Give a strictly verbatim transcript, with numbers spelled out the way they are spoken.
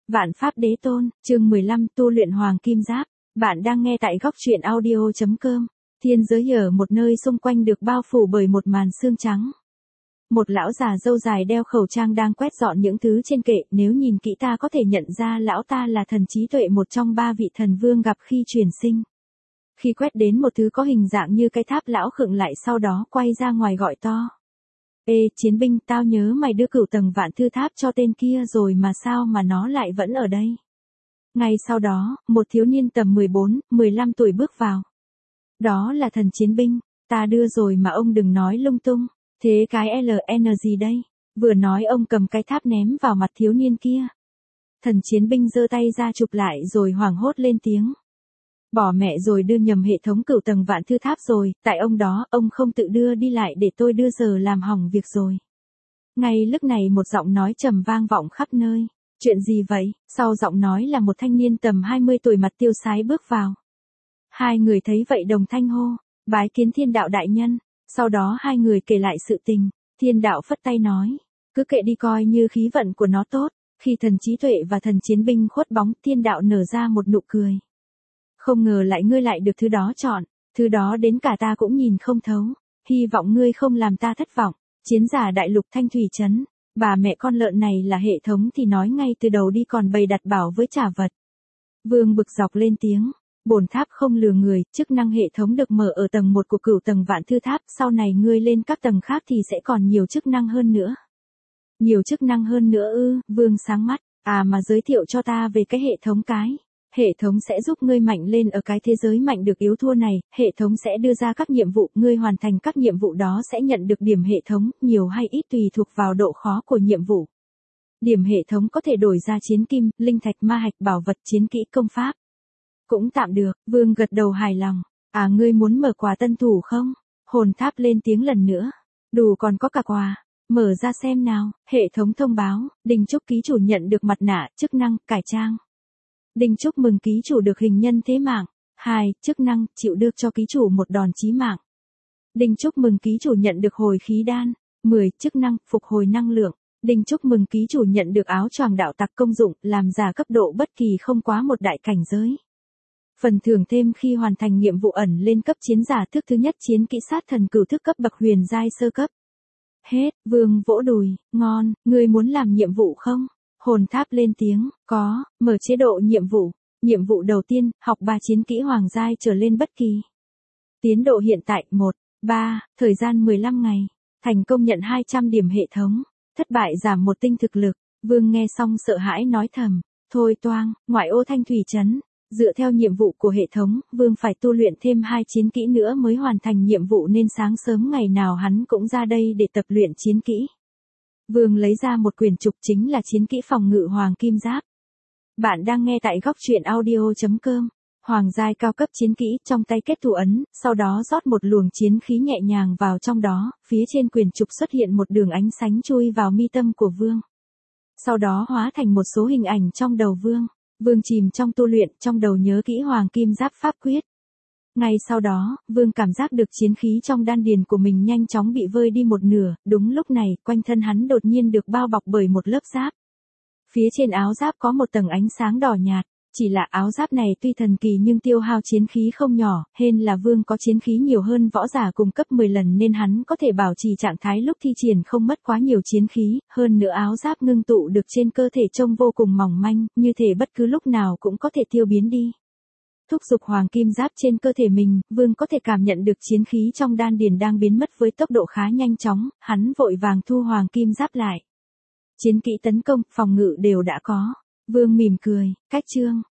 Vạn Pháp Đế Tôn, chương mười lăm tu luyện Hoàng Kim Giáp. Bạn đang nghe tại góc truyện audio.com. Thiên giới ở một nơi xung quanh được bao phủ bởi một màn sương trắng. Một lão già râu dài đeo khẩu trang đang quét dọn những thứ trên kệ, nếu nhìn kỹ ta có thể nhận ra lão ta là thần trí tuệ, một trong ba vị thần vương gặp khi truyền sinh. Khi quét đến một thứ có hình dạng như cái tháp, lão khựng lại, sau đó quay ra ngoài gọi to. Ê, chiến binh, tao nhớ mày đưa cửu tầng vạn thư tháp cho tên kia rồi mà, sao mà nó lại vẫn ở đây? Ngay sau đó, một thiếu niên tầm mười bốn, mười lăm tuổi bước vào. Đó là thần chiến binh, ta đưa rồi mà ông đừng nói lung tung. Thế cái lờ en gì đây? Vừa nói ông cầm cái tháp ném vào mặt thiếu niên kia. Thần chiến binh giơ tay ra chụp lại rồi hoảng hốt lên tiếng. Bỏ mẹ rồi, đưa nhầm hệ thống cửu tầng vạn thư tháp rồi, tại ông đó, ông không tự đưa đi lại để tôi đưa, giờ làm hỏng việc rồi. Ngay lúc này một giọng nói trầm vang vọng khắp nơi. Chuyện gì vậy? Sau giọng nói là một thanh niên tầm hai mươi tuổi mặt tiêu sái bước vào. Hai người thấy vậy đồng thanh hô, bái kiến thiên đạo đại nhân. Sau đó hai người kể lại sự tình. Thiên đạo phất tay nói, cứ kệ đi, coi như khí vận của nó tốt. Khi thần trí tuệ và thần chiến binh khuất bóng, thiên đạo nở ra một nụ cười. Không ngờ lại ngươi lại được thứ đó chọn, thứ đó đến cả ta cũng nhìn không thấu, hy vọng ngươi không làm ta thất vọng. Chiến giả đại lục Thanh Thủy Trấn, bà mẹ con lợn này là hệ thống thì nói ngay từ đầu đi, còn bày đặt bảo với trả vật. Vương bực dọc lên tiếng, bổn tháp không lừa người, chức năng hệ thống được mở ở tầng một của cửu tầng vạn thư tháp, sau này ngươi lên các tầng khác thì sẽ còn nhiều chức năng hơn nữa. Nhiều chức năng hơn nữa ư? Vương sáng mắt, à mà giới thiệu cho ta về cái hệ thống cái. Hệ thống sẽ giúp ngươi mạnh lên ở cái thế giới mạnh được yếu thua này, hệ thống sẽ đưa ra các nhiệm vụ, ngươi hoàn thành các nhiệm vụ đó sẽ nhận được điểm hệ thống, nhiều hay ít tùy thuộc vào độ khó của nhiệm vụ. Điểm hệ thống có thể đổi ra chiến kim, linh thạch, ma hạch, bảo vật, chiến kỹ, công pháp. Cũng tạm được, Vương gật đầu hài lòng. À, ngươi muốn mở quà tân thủ không? Hồn tháp lên tiếng lần nữa. Đủ, còn có cả quà. Mở ra xem nào. Hệ thống thông báo, Đình chúc ký chủ nhận được mặt nạ, chức năng, cải trang. Đình chúc mừng ký chủ được hình nhân thế mạng. hai. Chức năng, chịu được cho ký chủ một đòn chí mạng. Đình chúc mừng ký chủ nhận được hồi khí đan. mười. Chức năng, phục hồi năng lượng. Đình chúc mừng ký chủ nhận được áo choàng đạo tặc, công dụng, làm giả cấp độ bất kỳ không quá một đại cảnh giới. Phần thưởng thêm khi hoàn thành nhiệm vụ ẩn lên cấp chiến giả thức thứ nhất, chiến kỹ sát thần cửu thức cấp bậc huyền giai sơ cấp. Hết. Vương vỗ đùi, ngon, ngươi muốn làm nhiệm vụ không? Hồn tháp lên tiếng, có. Mở chế độ nhiệm vụ. Nhiệm vụ đầu tiên, học ba chiến kỹ hoàng giai trở lên bất kỳ. Tiến độ hiện tại một, ba, thời gian mười lăm ngày. Thành công nhận hai trăm điểm hệ thống. Thất bại giảm một tinh thực lực. Vương nghe xong sợ hãi nói thầm, thôi toang, ngoại ô Thanh Thủy Trấn. Dựa theo nhiệm vụ của hệ thống, Vương phải tu luyện thêm hai chiến kỹ nữa mới hoàn thành nhiệm vụ, nên sáng sớm ngày nào hắn cũng ra đây để tập luyện chiến kỹ. Vương lấy ra một quyển trục, chính là chiến kỹ phòng ngự Hoàng Kim Giáp. Bạn đang nghe tại góc truyện audio.com. Hoàng giai cao cấp chiến kỹ, trong tay kết thủ ấn, sau đó rót một luồng chiến khí nhẹ nhàng vào trong đó, phía trên quyển trục xuất hiện một đường ánh sáng chui vào mi tâm của Vương. Sau đó hóa thành một số hình ảnh trong đầu Vương. Vương chìm trong tu luyện, trong đầu nhớ kỹ Hoàng Kim Giáp pháp quyết. Ngay sau đó, Vương cảm giác được chiến khí trong đan điền của mình nhanh chóng bị vơi đi một nửa, đúng lúc này, quanh thân hắn đột nhiên được bao bọc bởi một lớp giáp. Phía trên áo giáp có một tầng ánh sáng đỏ nhạt, chỉ là áo giáp này tuy thần kỳ nhưng tiêu hao chiến khí không nhỏ, hên là Vương có chiến khí nhiều hơn võ giả cùng cấp mười lần nên hắn có thể bảo trì trạng thái lúc thi triển không mất quá nhiều chiến khí, hơn nữa áo giáp ngưng tụ được trên cơ thể trông vô cùng mỏng manh, như thể bất cứ lúc nào cũng có thể tiêu biến đi. Thúc giục Hoàng Kim Giáp trên cơ thể mình, Vương có thể cảm nhận được chiến khí trong đan điền đang biến mất với tốc độ khá nhanh chóng, hắn vội vàng thu Hoàng Kim Giáp lại. Chiến kỹ tấn công, phòng ngự đều đã có. Vương mỉm cười, cách chương,